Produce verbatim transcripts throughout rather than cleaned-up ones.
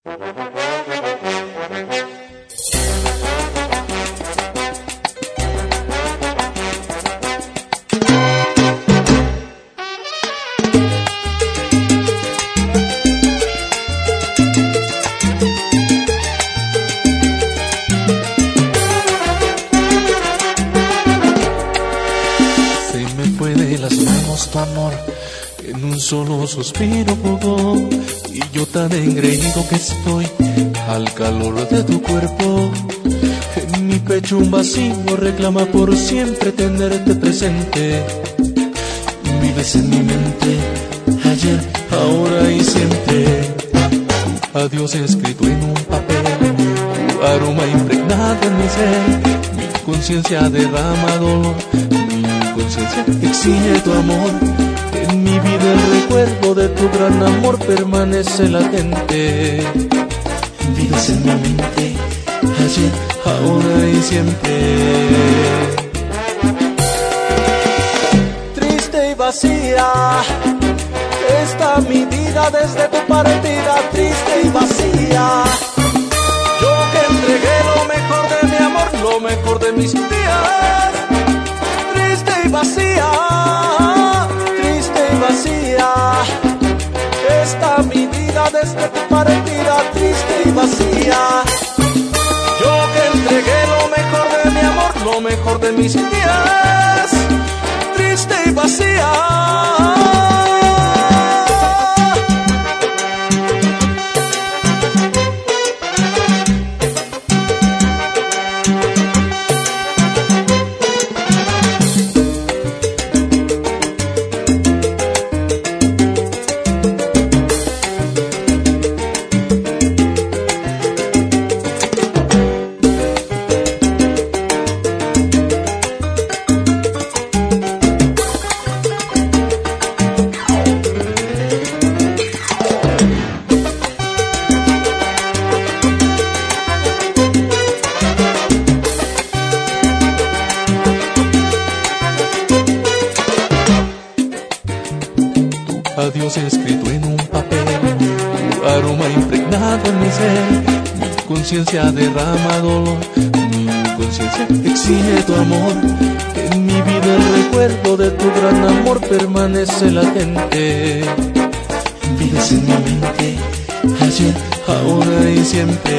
Tu amor en un solo suspiro jugó, y yo tan engreído que estoy al calor de tu cuerpo. En mi pecho un vacío reclama por siempre tenerte presente. Vives en mi mente, ayer, ahora y siempre. Tu adiós escrito en un papel, tu aroma impregnado en mi ser. Mi conciencia derrama dolor, conciencia exige tu amor. En mi vida el recuerdo de tu gran amor permanece latente. Vives en mi mente, ayer, ahora y siempre. Triste y vacía está mi vida desde tu partida, triste y vacía. Yo que entregué lo mejor de mi amor, lo mejor de mis días. Vacía, triste y vacía está mi vida desde tu partida, triste y vacía. Yo que entregué lo mejor de mi amor, lo mejor de mis días, triste y vacía. Adiós escrito en un papel, tu aroma impregnado en mi ser. Mi conciencia derrama dolor, mi conciencia exige tu amor. En mi vida el recuerdo de tu gran amor permanece latente. Vives en mi mente, ayer, ahora y siempre.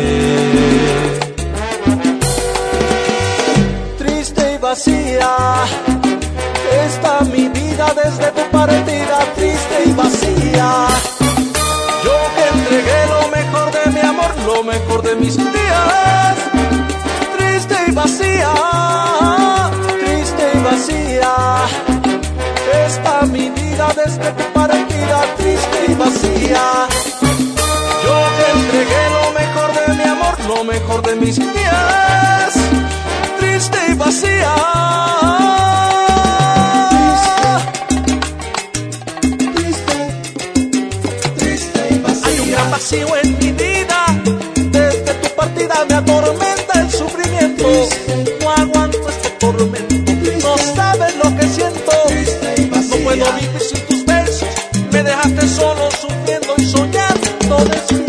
Triste y vacía está mi vida desde tu partida, triste y vacía. Yo que entregué lo mejor de mi amor, lo mejor de mis días, triste y vacía, triste y vacía está mi vida desde tu partida, triste y vacía. Yo que entregué lo mejor de mi amor, lo mejor de mis días, triste y vacía. Vacío en mi vida, desde tu partida me atormenta el sufrimiento. No aguanto este tormento, no sabes lo que siento. No puedo vivir sin tus besos, me dejaste solo sufriendo y soñando despierto.